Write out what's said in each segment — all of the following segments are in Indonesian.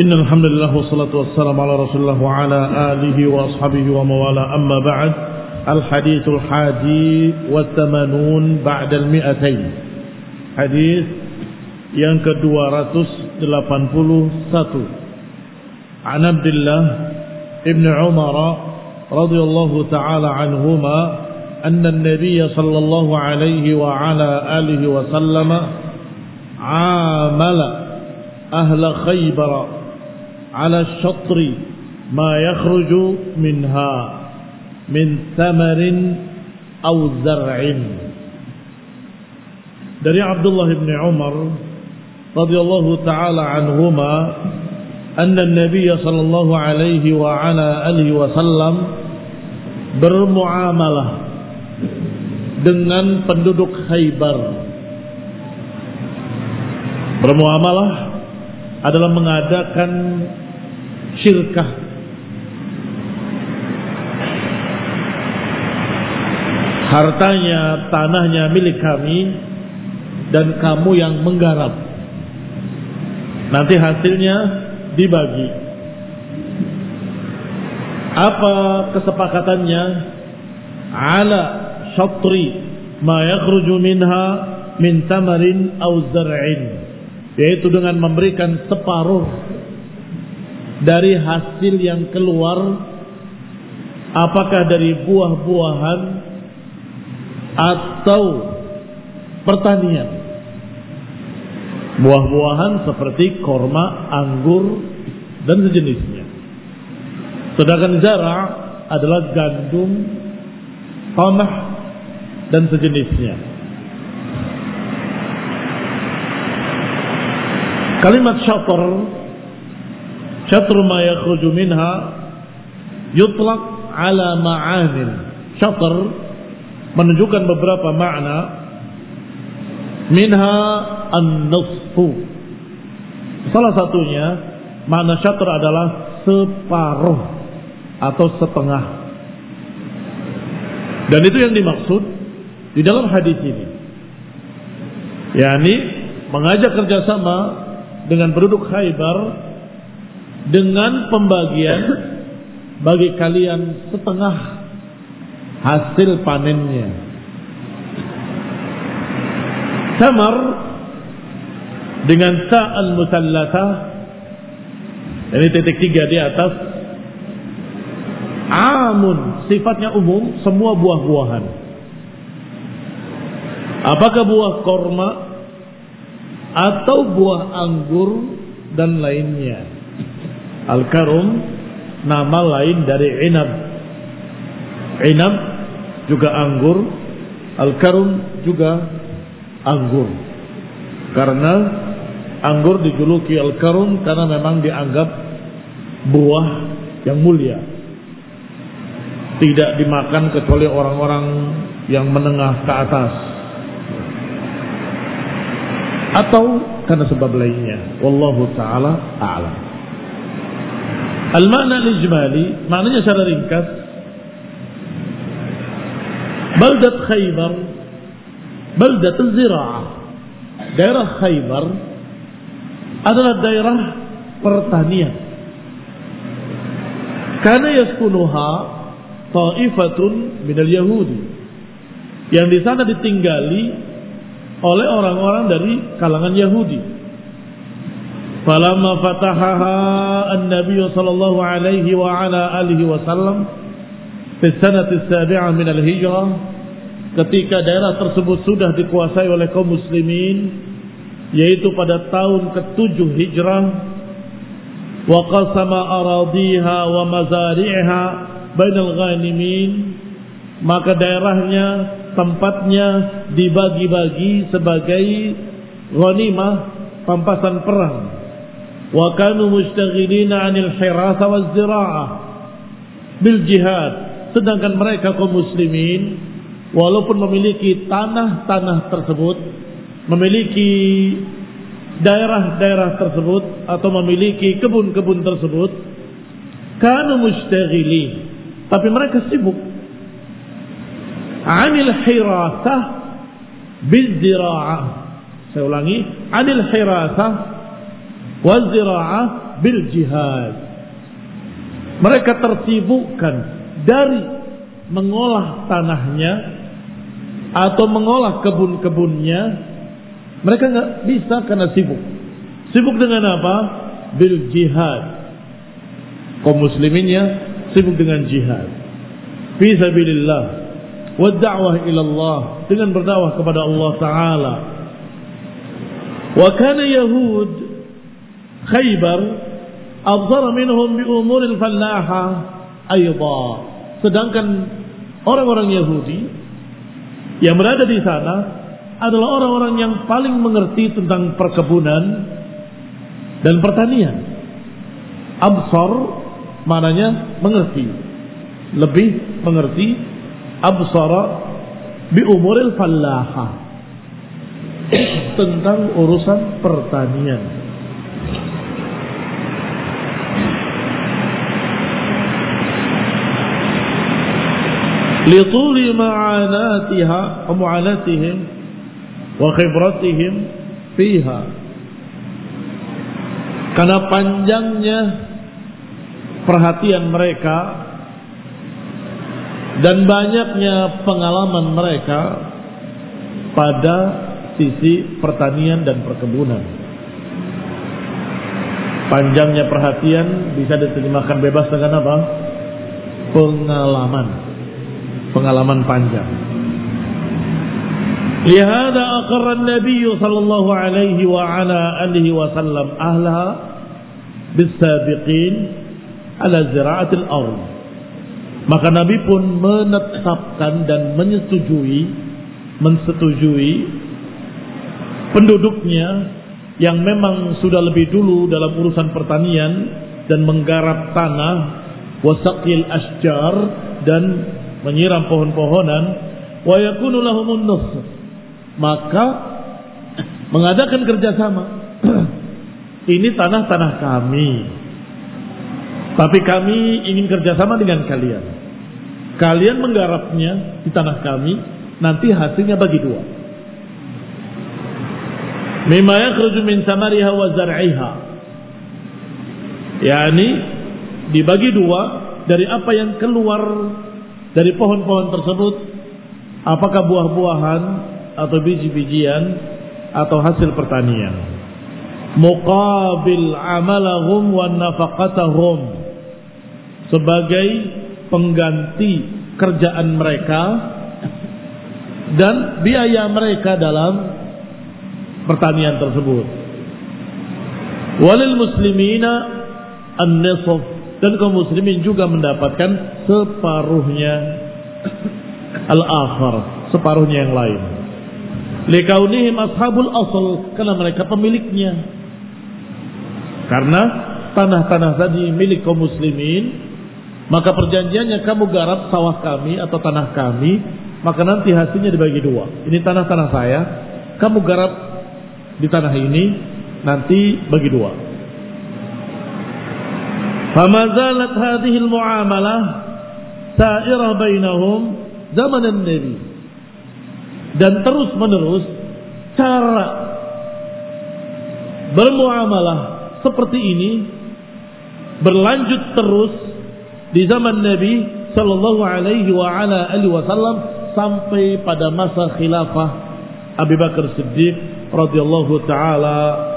Innal hamdalillah wassalatu wassalamu ala Rasulillah wa ala alihi wa ashabihi wa mawala amma ba'd. Al-haditsul hadi wa thamanun ba'da al-mi'atain. Hadis yang ke-281. An Abdullah ibn Umar radhiyallahu ta'ala anhuma anna an-nabiy sallallahu alaihi wa ala alihi wa sallama amala ahla Khaybar على الشطر ما يخرج منها من ثمر أو زرع. Dari Abdullah bin Umar radhiyallahu taala anhuma anna an-nabiy sallallahu alaihi wa ala alihi wasallam bermuamalah dengan penduduk Khaybar. Bermuamalah adalah mengadakan syirkah, hartanya, tanahnya milik kami dan kamu yang menggarap, nanti hasilnya dibagi. Apa kesepakatannya? Ala syatri ma yakhruju minha min tamarin aw zar'in, yaitu dengan memberikan separuh dari hasil yang keluar, apakah dari buah-buahan atau pertanian. Buah-buahan seperti korma, anggur dan sejenisnya. Sedangkan zara' adalah gandum, qamah dan sejenisnya. Kalimat syatr ma yakhruju minha yutlaq ala ma'anin. Syatr menunjukkan beberapa makna. Minha an-nisfu. Salah satunya makna syatr adalah separuh atau setengah. Dan itu yang dimaksud di dalam hadis ini, yakni mengajak kerjasama dengan penduduk Khaybar dengan pembagian bagi kalian setengah hasil panennya. Tamar dengan ta al-musallatah, ini titik 3 di atas. Amun, sifatnya umum, semua buah-buahan. Apakah buah korma atau buah anggur dan lainnya. Al-karum nama lain dari inab. Inab juga anggur, al-karum juga anggur. Karena anggur dijuluki al-karum karena memang dianggap buah yang mulia, tidak dimakan kecuali orang-orang yang menengah ke atas atau karena sebab lainnya. Wallahu ta'ala a'lam. Al-makna al-ijmali, maknanya secara ringkas, baldat Khaybar, baldat al-zira'ah, daerah Khaybar adalah daerah pertanian. Kana yaskunuha ta'ifatun minal yahudi, yang di sana ditinggali oleh orang-orang dari kalangan Yahudi. Falamma fatahaha an-nabiy sallallahu alaihi wa ala alihi wasallam fi sanati as-sabi'ah min al-hijrah, ketika daerah tersebut sudah dikuasai oleh kaum muslimin, yaitu pada tahun ke-7 Hijrah, wa qasama aradiha wa mazari'ha bainal ghanimin, maka daerahnya, tempatnya dibagi-bagi sebagai ghanimah, pampasan perang. Wa kanu mustaghilina 'anil hirasa waz zira'ah bil jihad, sedangkan mereka kaum muslimin walaupun memiliki tanah-tanah tersebut, memiliki daerah-daerah tersebut atau memiliki kebun-kebun tersebut, kanu mustaghilin, tapi mereka sibuk 'anil hirasah biz zira'ah. Saya ulangi, 'anil hirasah waz zira'ah bil jihad. Mereka tersibukkan dari mengolah tanahnya atau mengolah kebun-kebunnya. Mereka nggak bisa karena sibuk. Sibuk dengan apa? Bil jihad. Kaum musliminnya sibuk dengan jihad fi sabilillah wa da'wah ila Allah, dengan berdakwah kepada Allah Ta'ala. Wa kana Yahud Khaybar abzar minhum bi umuril fallaha ayda. Sedangkan orang-orang Yahudi yang berada di sana adalah orang-orang yang paling mengerti tentang perkebunan dan pertanian. Absar maknanya mengerti, lebih mengerti. Absara bi umuril fallaha, tentang urusan pertanian. Lituli ma'anatiha wa mu'anatihim wa khibratihim fiha, karena panjangnya perhatian mereka dan banyaknya pengalaman mereka pada sisi pertanian dan perkebunan. Panjangnya perhatian bisa diterjemahkan bebas dengan apa? Pengalaman panjang. Lihada aqarra an-nabiy sallallahu alaihi wa ala alihi wasallam ahlaha bis-sabiqin ala zira'atil ardh. Maka Nabi pun menetapkan dan mensetujui penduduknya yang memang sudah lebih dulu dalam urusan pertanian dan menggarap tanah, wasaqil asjar, dan menyiram pohon-pohonan, wa yakunu lahumun nusr, maka mengadakan kerjasama. Ini tanah-tanah kami, tapi kami ingin kerjasama dengan kalian. Kalian menggarapnya di tanah kami, nanti hasilnya bagi dua. Mimma yakhruju min samariha wa zar'iha, yakni dibagi dua dari apa yang keluar dari pohon-pohon tersebut, apakah buah-buahan atau biji-bijian atau hasil pertanian. Muqabil amalahum wa nafaqatahum, sebagai pengganti kerjaan mereka dan biaya mereka dalam pertanian tersebut. Walil muslimina an-nisf, dan kaum muslimin juga mendapatkan separuhnya al-akhar, separuhnya yang lain. Likaunihim ashabul asl, karena mereka pemiliknya. Karena tanah-tanah tadi milik kaum muslimin, maka perjanjiannya kamu garap sawah kami atau tanah kami, maka nanti hasilnya dibagi dua. Ini tanah-tanah saya, kamu garap di tanah ini, nanti bagi dua. Fama zalat hadhihi al-muamalah sa'irah bainahum zaman an-nabi, dan terus menerus cara bermuamalah seperti ini berlanjut terus di zaman Nabi sallallahu alaihi wa ala alihi wasallam sampai pada masa khilafah Abu Bakar Siddiq radhiyallahu taala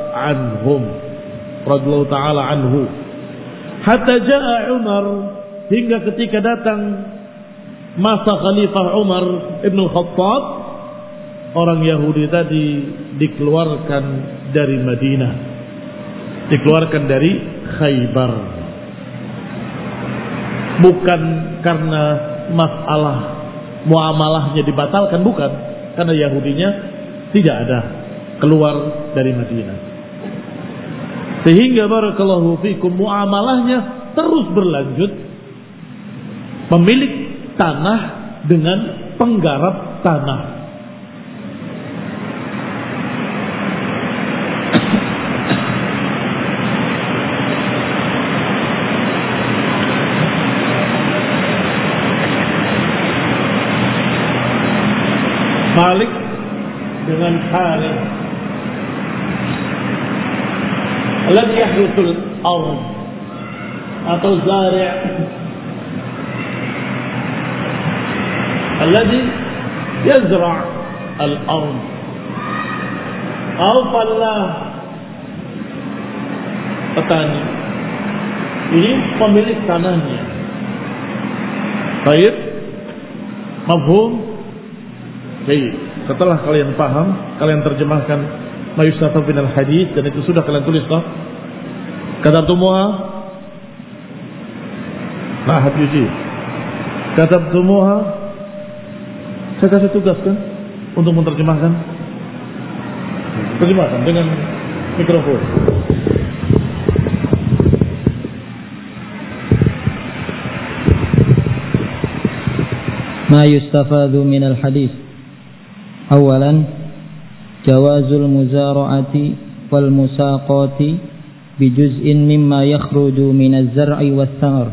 anhu. Hatta jaa Umar, hingga ketika datang masa Khalifah Umar Ibn Khattab, orang Yahudi tadi dikeluarkan dari Madinah, dikeluarkan dari Khaybar. Bukan karena masalah muamalahnya dibatalkan, bukan, karena Yahudinya tidak ada keluar dari Madinah. Sehingga barakallahu fikum muamalahnya terus berlanjut, pemilik tanah dengan penggarap tanah. Malik dengan Harith. Alladhi yahrusul ardh atau zari'. Alladhi yazra' al-ardh atau fallah, petani. Ini pemilik tanahnya. Baik, mafhum? Baik. Setelah kalian paham, kalian terjemahkan ma yustafad minal hadis, dan itu sudah kalian tulis toh. Katabtumuha? Nah, hadisi. Katabtumuha? Saya kasih tugas kan untuk menerjemahkan. Terjemahkan dengan mikrofon. ما يستفاد من الحديث. أولا جواز المزارعة والمساقات بجزء مما يخرج من الزرع والثمر.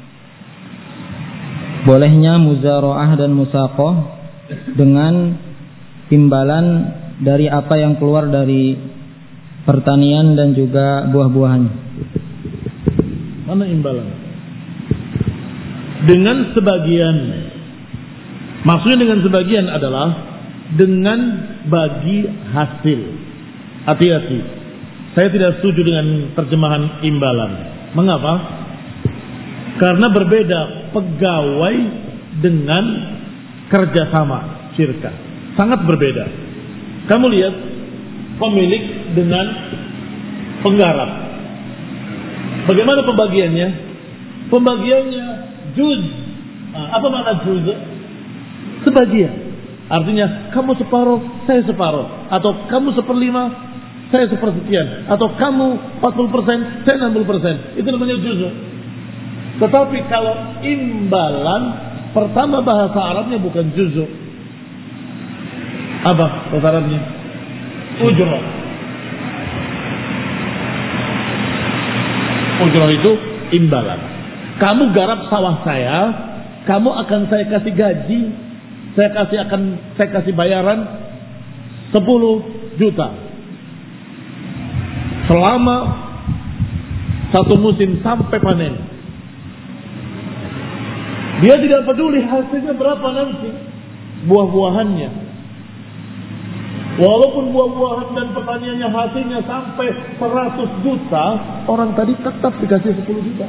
Bolehnya muzara'ah dan musaqah dengan imbalan dari apa yang keluar dari pertanian dan juga buah-buahan. Mana imbalan? Dengan sebagian. Maksudnya dengan sebagian adalah dengan bagi hasil. Hati-hati. Saya tidak setuju dengan terjemahan imbalan. Mengapa? Karena berbeda pegawai dengan kerjasama syirkah. Sangat berbeda. Kamu lihat pemilik dengan penggarap. Bagaimana pembagiannya? Pembagiannya juz. Apa makna juz? Sebagian. Artinya kamu separuh, saya separuh. Atau kamu 1/5, saya 1/4. Atau kamu 40%, saya 60%. Itu namanya juz. Tetapi kalau imbalan, pertama bahasa Arabnya bukan juz. Apa bahasa Arabnya? Ujrah. Ujrah itu imbalan. Kamu garap sawah saya, kamu akan saya kasih gaji. Saya kasih bayaran 10 juta selama 1 musim sampai panen. Dia tidak peduli hasilnya berapa nanti buah-buahannya. Walaupun buah-buahan dan pertaniannya hasilnya sampai 100 juta, orang tadi tetap dikasih 10 juta.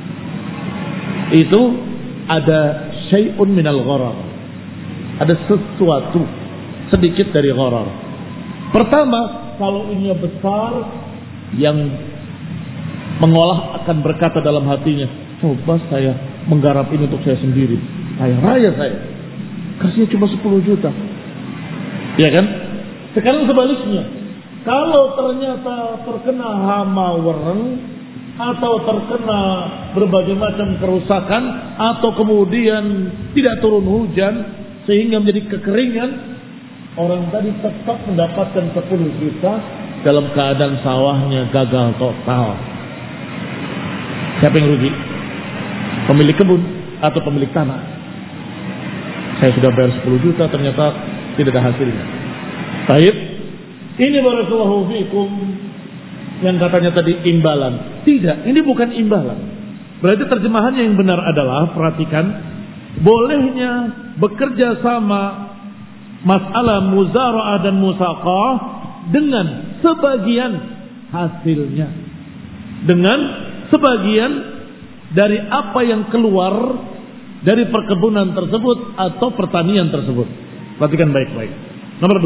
Itu ada syai'un minal gharar. Ada sesuatu sedikit dari gharar. Pertama, kalau ini besar, yang mengolah akan berkata dalam hatinya, coba saya menggarap ini untuk saya sendiri, kaya raya saya, kasihnya cuma 10 juta. Ya kan? Sekarang sebaliknya, kalau ternyata terkena hama wereng atau terkena berbagai macam kerusakan, atau kemudian tidak turun hujan sehingga menjadi kekeringan, orang tadi tetap mendapatkan 10 juta dalam keadaan sawahnya gagal total. Siapa yang rugi? Pemilik kebun atau pemilik tanah? Saya sudah bayar 10 juta, ternyata tidak ada hasilnya. Baik, ini barakallahu fikum yang katanya tadi imbalan. Tidak, ini bukan imbalan. Berarti terjemahannya yang benar adalah, perhatikan, bolehnya bekerja sama masalah muzara'ah dan musaqah dengan sebagian hasilnya, dengan sebagian dari apa yang keluar dari perkebunan tersebut atau pertanian tersebut. Perhatikan baik-baik. Nomor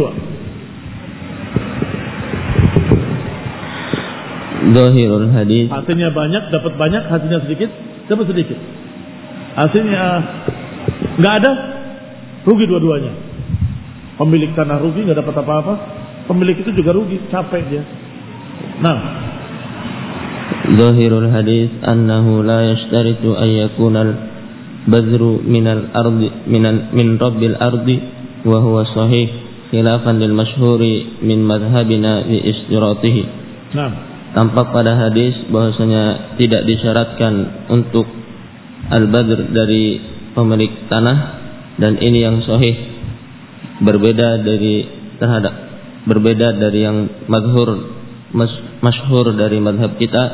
2. Zahirul hadis. Hasilnya banyak, dapat banyak. Hasilnya sedikit, dapat sedikit. Hasilnya nggak ada, rugi dua-duanya. Pemilik tanah rugi, nggak dapat apa-apa. Pemilik itu juga rugi, capek dia. Nah, Zahirul hadis annahu la yashtaritu an yakuna al-badru minal ardi min rabbil ardi wa huwa sahih khilafan lil masyhuri min madhhabina bi istiratihi. nah, Tampak pada hadis bahwasanya tidak disyaratkan untuk al-badr dari pemilik tanah, dan ini yang sahih, berbeda dari yang madhhur masyhur dari madhab kita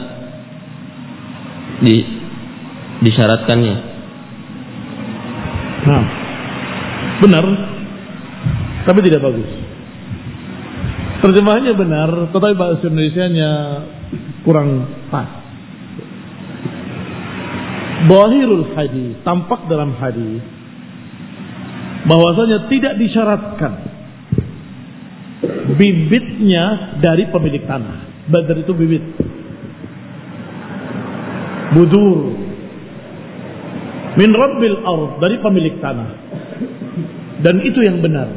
disyaratkannya. Nah, benar, tapi tidak bagus. Terjemahannya benar, tetapi bahasa Indonesianya kurang pas. Zahirul hadis, tampak dalam hadis bahwasanya tidak disyaratkan bibitnya dari pemilik tanah. Badar itu bibit. Budur min rabbil ard, dari pemilik tanah. Dan itu yang benar.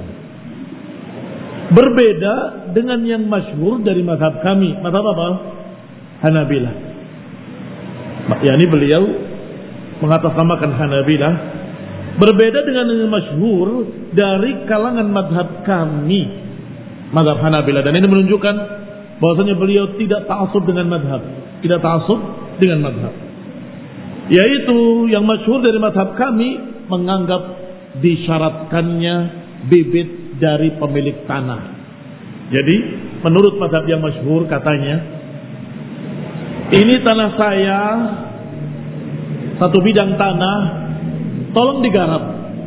Berbeda dengan yang masyhur dari mazhab kami. Mazhab apa? Hanabilah. Yani beliau mengatasnamakan Hanabilah. Berbeda dengan yang masyhur dari kalangan mazhab kami, mazhab Hanabilah. Dan ini menunjukkan bahwasanya beliau tidak ta'assub dengan mazhab. Tidak ta'assub dengan mazhab. Yaitu yang masyhur dari mazhab kami menganggap disyaratkannya bibit dari pemilik tanah. Jadi menurut mazhab yang masyhur katanya, ini tanah saya, satu bidang tanah, tolong digarap.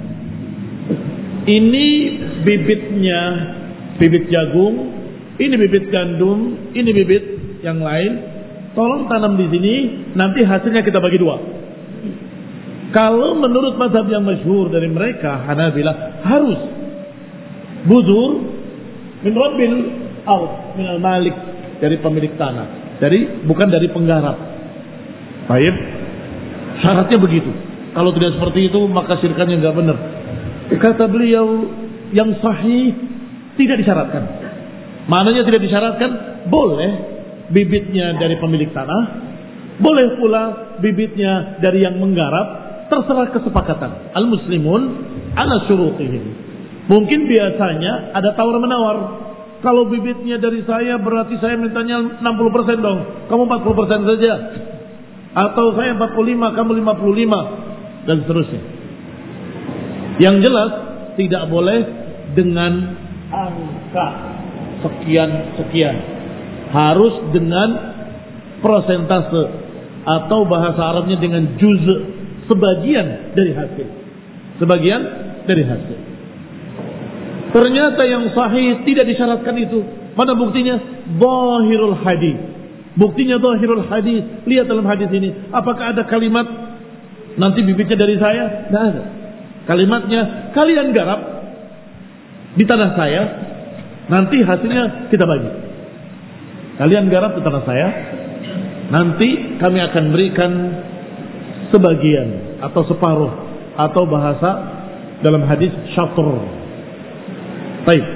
Ini bibitnya, bibit jagung, ini bibit gandum, ini bibit yang lain. Tolong tanam di sini, nanti hasilnya kita bagi dua. Kalau menurut mazhab yang masyhur dari mereka, Hanabilah, harus budur min rabbil ard, min al-malik, dari pemilik tanah. Dari, bukan dari penggarap. Baik, syaratnya begitu. Kalau tidak seperti itu, maka syirkannya enggak benar. Kata beliau, yang sahih tidak disyaratkan. Maknanya tidak disyaratkan, boleh bibitnya dari pemilik tanah, boleh pula bibitnya dari yang menggarap, terserah kesepakatan. Al-muslimun ala syurutihim. Mungkin biasanya ada tawar-menawar. Kalau bibitnya dari saya, berarti saya mintanya 60% dong, kamu 40% saja. Atau saya 45, kamu 55, dan seterusnya. Yang jelas tidak boleh dengan angka sekian-sekian. Harus dengan prosentase, atau bahasa Arabnya dengan juz', sebagian dari hasil. Sebagian dari hasil. Ternyata yang sahih tidak disyaratkan itu. Mana buktinya? Zahirul hadis. Buktinya zahirul hadis. Lihat dalam hadis ini, apakah ada kalimat nanti bibitnya dari saya? Tidak ada. Kalimatnya, kalian garap di tanah saya, nanti hasilnya kita bagi. Kalian garap di tanah saya, nanti kami akan berikan sebagian atau separuh, atau bahasa dalam hadis syatr. Baik.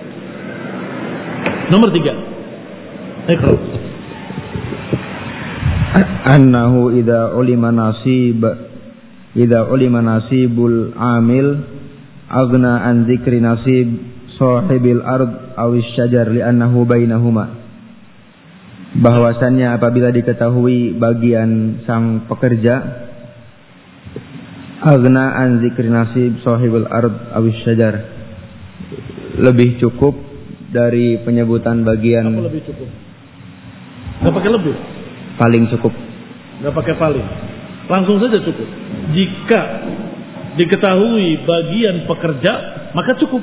Nomor 3. Iqra. Annahu idza ulima nasibul amil aghna an dzikri nasib sahibil ard awis syajar li'annahu bainahuma. Bahwasannya apabila diketahui bagian sang pekerja, aghna an dzikri nasib sahibul ard awis syajar, lebih cukup dari penyebutan bagian. Apa lebih cukup? Gak pakai lebih. Paling cukup. Gak pakai paling. Langsung saja cukup. Jika diketahui bagian pekerja, maka cukup.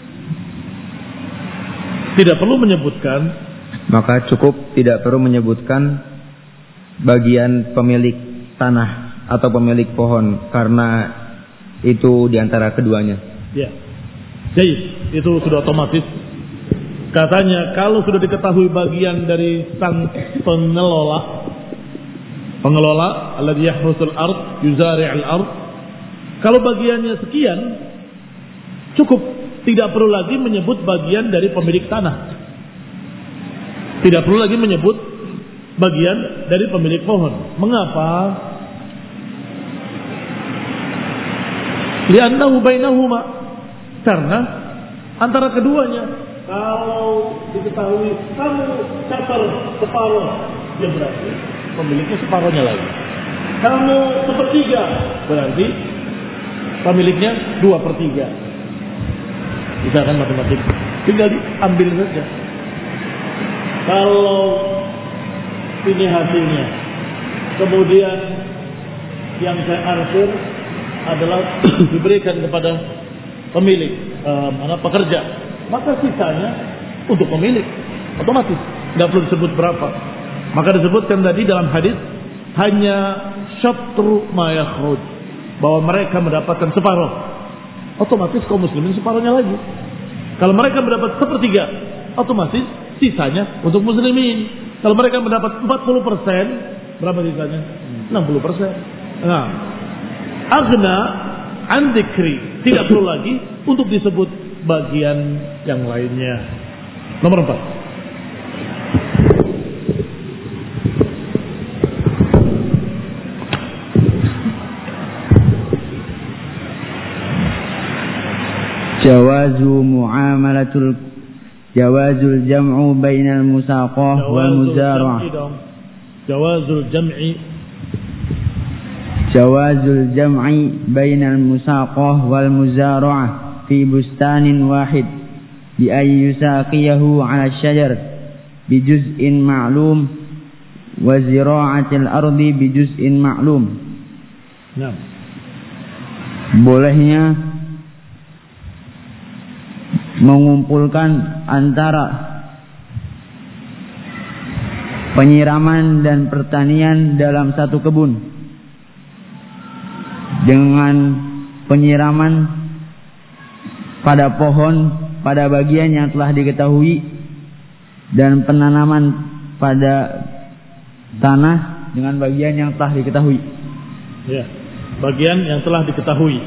Tidak perlu menyebutkan. Maka cukup, tidak perlu menyebutkan bagian pemilik tanah atau pemilik pohon, karena itu diantara keduanya. Ya, jadi itu sudah otomatis. Katanya kalau sudah diketahui bagian dari sang pengelola alladhi yahrusul ard yuzari'ul ard, kalau bagiannya sekian, cukup, tidak perlu lagi menyebut bagian dari pemilik tanah. Tidak perlu lagi menyebut bagian dari pemilik pohon. Mengapa? Li'annahu bainahuma. Karena antara keduanya, kalau diketahui kamu catar separuh, ya berarti pemiliknya separuhnya lagi. Kamu 1/3, berarti pemiliknya 2/3. Bisa kan matematik? Tinggal diambil saja. Kalau ini hasilnya. Kemudian yang saya arsir adalah diberikan kepada pemilik, pekerja. Maka sisanya untuk pemilik, otomatis nggak perlu disebut berapa. Maka disebutkan tadi dalam hadis hanya syatru ma yakhruj, bahwa mereka mendapatkan separuh. Otomatis kaum muslimin separuhnya lagi. Kalau mereka mendapat sepertiga, otomatis sisanya untuk muslimin. Kalau mereka mendapat 40%, berapa sisanya? 60%. Nah, aghna an dzikri, tidak perlu lagi untuk disebut bagian yang lainnya. Nomor 4. Jawazul jam'u bainal musaqah wal muzara'ah. Jawazul jam'i bainal musaqah wal muzara'ah fi bustanin wahid bi ay yusaqiyahu 'ala asy-syajar bi juz'in ma'lum wa zira'atil ardi bi juz'in ma'lum. Nah, bolehnya mengumpulkan antara penyiraman dan pertanian dalam satu kebun dengan penyiraman pada pohon pada bagian yang telah diketahui dan penanaman pada tanah dengan bagian yang telah diketahui. Ya, bagian yang telah diketahui.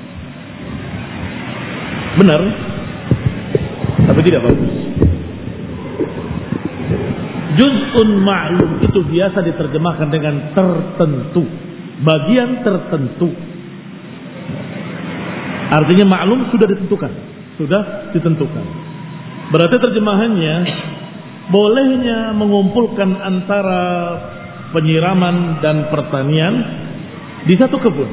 Benar, tapi tidak bagus. Juz'un ma'lum itu biasa diterjemahkan dengan tertentu, bagian tertentu. Artinya ma'lum sudah ditentukan. Berarti terjemahannya bolehnya mengumpulkan antara penyiraman dan pertanian di satu kebun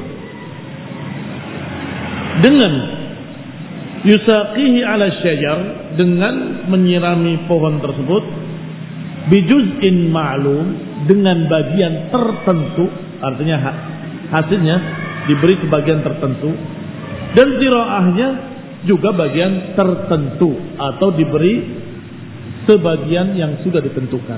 dengan yusaqihi 'ala syajar, dengan menyirami pohon tersebut bijuz'in ma'lum, dengan bagian tertentu, artinya hasilnya diberi sebagian tertentu, dan zira'ahnya juga bagian tertentu atau diberi sebagian yang sudah ditentukan.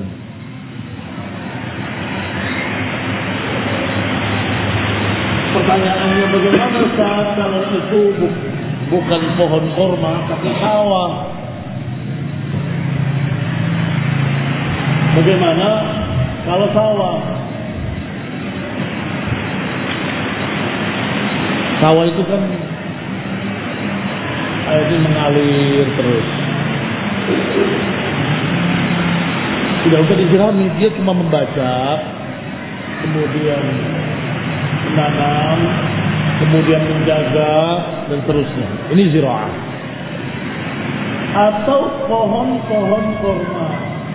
Pertanyaannya, bagaimana saat kalau itu bukan pohon korma tapi sawah? Bagaimana kalau sawah? Sawah itu kan airnya mengalir terus, tidak usah disirami, dia cuma membaca, kemudian menanam, kemudian menjaga dan seterusnya. Ini zira'ah. Atau pohon-pohon korma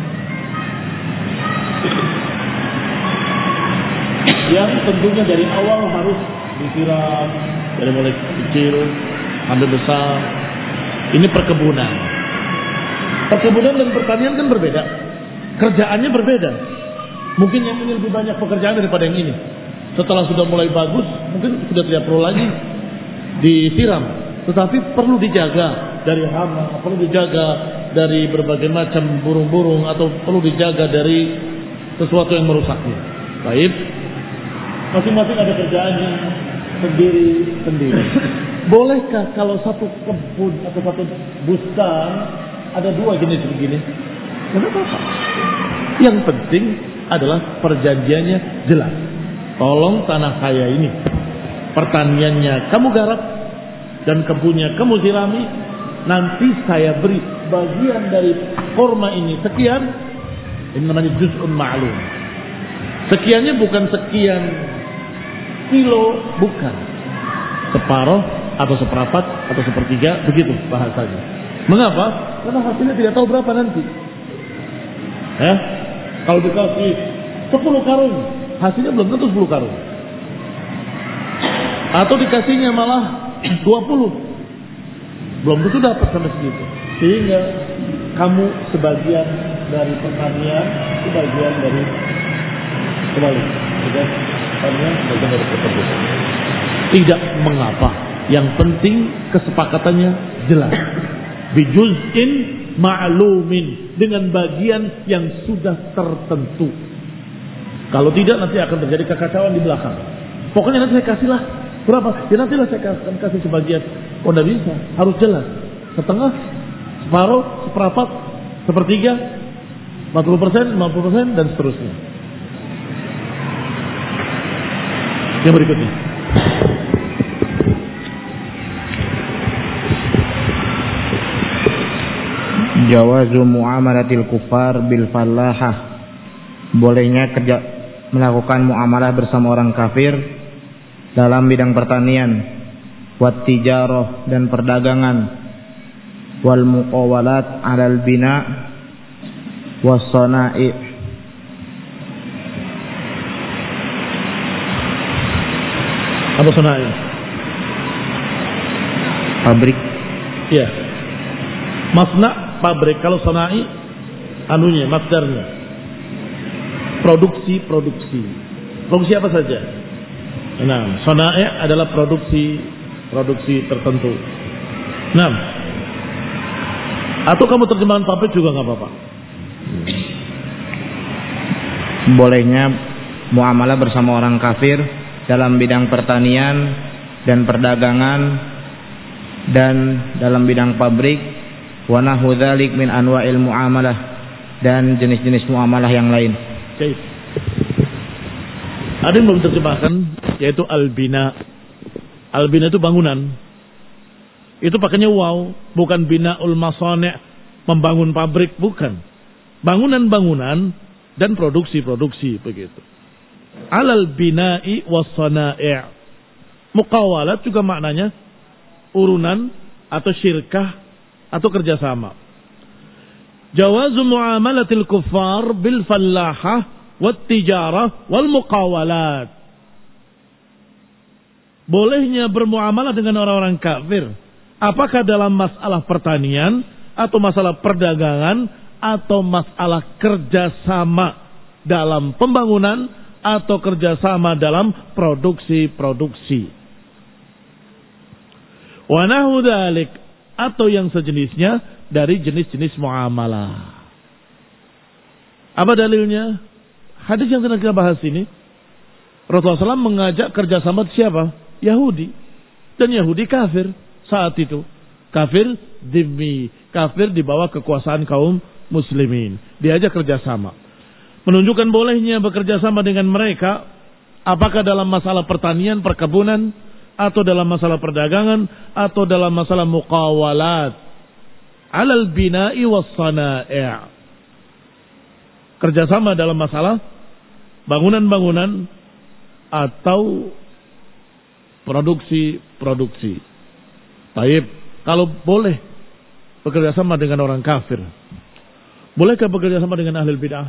yang tentunya dari awal harus disiram, dari mulai kecil sampai besar. Ini perkebunan. Perkebunan dan pertanian kan berbeda, kerjaannya berbeda. Mungkin yang ini lebih banyak pekerjaan daripada yang ini. Setelah sudah mulai bagus, mungkin sudah tidak perlu lagi disiram, tetapi perlu dijaga dari hama, perlu dijaga dari berbagai macam burung-burung, atau perlu dijaga dari sesuatu yang merusaknya. Baik, masing-masing ada kerjaannya sendiri-sendiri. Bolehkah kalau satu kebun atau satu bustan ada dua jenis begini? Tidak apa-apa. Yang penting adalah perjanjiannya jelas. Tolong tanah saya ini, pertaniannya kamu garap dan kebunnya kamu sirami, nanti saya beri bagian dari korma ini sekian. Ini namanya juz'un ma'lum. Sekiannya bukan sekian kilo, bukan. Separuh atau seperempat atau sepertiga, begitu bahasanya. Mengapa? Karena hasilnya tidak tahu berapa nanti. Kalau dikasih 10 karung, hasilnya belum tentu 10 karung. Atau dikasihnya malah 20, belum tentu dapat sampai segitu. Sehingga kamu sebagian dari pertanian, sebagian dari Kembali. Tidak mengapa. Yang penting kesepakatannya jelas. Bijuz'in ma'lumin, dengan bagian yang sudah tertentu. Kalau tidak nanti akan terjadi kekacauan di belakang. Pokoknya nanti saya kasihlah berapa? Ya nantilah saya akan kasih sebagian. Oh tidak bisa, harus jelas. Setengah, separuh, seperempat, sepertiga, 40%, 50% dan seterusnya. Yang berikutnya. Jawazu muamalatil kufar bil falahah. Bolehnya melakukan muamalah bersama orang kafir dalam bidang pertanian, wat tijarah dan perdagangan, wal muqawalat 'alal bina was sana'i. Apa sana'i? Pabrik. Iya. Masna' pabrik. Kalau sana'i anunya, masdarnya. Produksi apa saja? Nah, sana'i adalah produksi tertentu. Nah, atau kamu terjemahan pabrik juga nggak apa-apa. Bolehnya muamalah bersama orang kafir dalam bidang pertanian dan perdagangan dan dalam bidang pabrik, wa nahu dzalik min anwa'il muamalah, dan jenis-jenis muamalah yang lain. Okay. Ada yang belum terjemahkan, yaitu al-bina. Al-bina itu bangunan. Itu pakainya waw, bukan bina'ul masani', membangun pabrik, bukan. Bangunan-bangunan dan produksi begitu. Alal bina'i was sana'i'. Muqawalat juga maknanya urunan atau syirkah atau kerjasama. Jawazu muamalatil kuffar bil fallahah wat tijarah wal muqawalat. Bolehnya bermuamalah dengan orang-orang kafir, apakah dalam masalah pertanian atau masalah perdagangan atau masalah kerjasama dalam pembangunan atau kerjasama dalam produksi. Wa nahu dzalik, atau yang sejenisnya dari jenis-jenis muamalah. Apa dalilnya? Hadis yang sedang kita bahas ini, Rasulullah SAW mengajak kerjasama siapa? Yahudi. Dan Yahudi kafir saat itu. Kafir dhimmi, kafir di bawah kekuasaan kaum muslimin. Diajak kerjasama. Menunjukkan bolehnya bekerjasama dengan mereka, apakah dalam masalah pertanian, perkebunan, atau dalam masalah perdagangan, atau dalam masalah muqawalat alal bina'i was sana'i'. Kerjasama dalam masalah bangunan-bangunan atau produksi. Baik, kalau boleh bekerjasama dengan orang kafir, bolehkah bekerjasama dengan ahli bid'ah?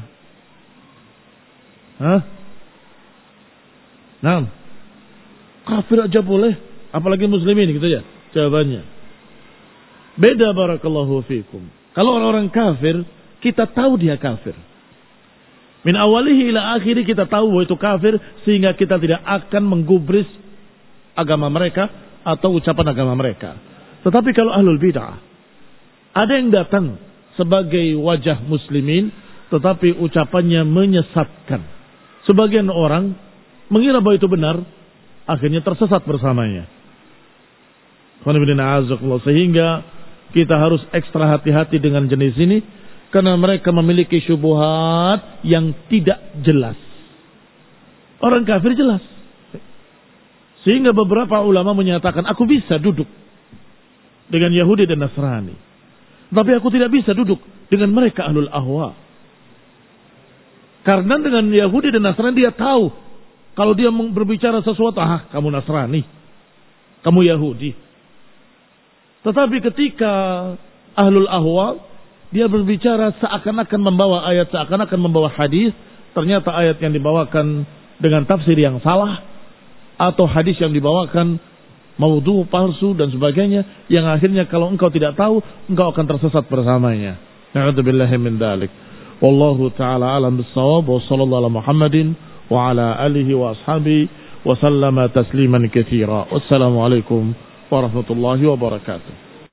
Nah, kafir aja boleh, apalagi muslimin, gitu ya jawabannya. Beda, barakallahu fikum. Kalau orang-orang kafir, kita tahu dia kafir. Min awalihi ila akhiri kita tahu bahwa itu kafir, sehingga kita tidak akan menggubris agama mereka atau ucapan agama mereka. Tetapi kalau ahlul bid'ah, ada yang datang sebagai wajah muslimin, tetapi ucapannya menyesatkan. Sebagian orang mengira bahwa itu benar, akhirnya tersesat bersamanya. Sehingga kita harus ekstra hati-hati dengan jenis ini, karena mereka memiliki syubhat yang tidak jelas. Orang kafir jelas. Sehingga beberapa ulama menyatakan, aku bisa duduk dengan Yahudi dan Nasrani, tapi aku tidak bisa duduk dengan mereka ahlul ahwa. Karena dengan Yahudi dan Nasrani dia tahu, kalau dia berbicara sesuatu, kamu Nasrani, kamu Yahudi. Tetapi ketika ahlul ahwa, dia berbicara seakan-akan membawa ayat, seakan-akan membawa hadis, ternyata ayat yang dibawakan dengan tafsir yang salah, atau hadis yang dibawakan maudhu, palsu dan sebagainya, yang akhirnya kalau engkau tidak tahu, engkau akan tersesat bersamanya. Na'udzubillahi min dzalik. Wallahu ta'ala alam bis-shawab wa sallallahu ala Muhammadin wa ala alihi wa ashabihi wa sallama tasliman katsira. Wassalamualaikum warahmatullahi wabarakatuh.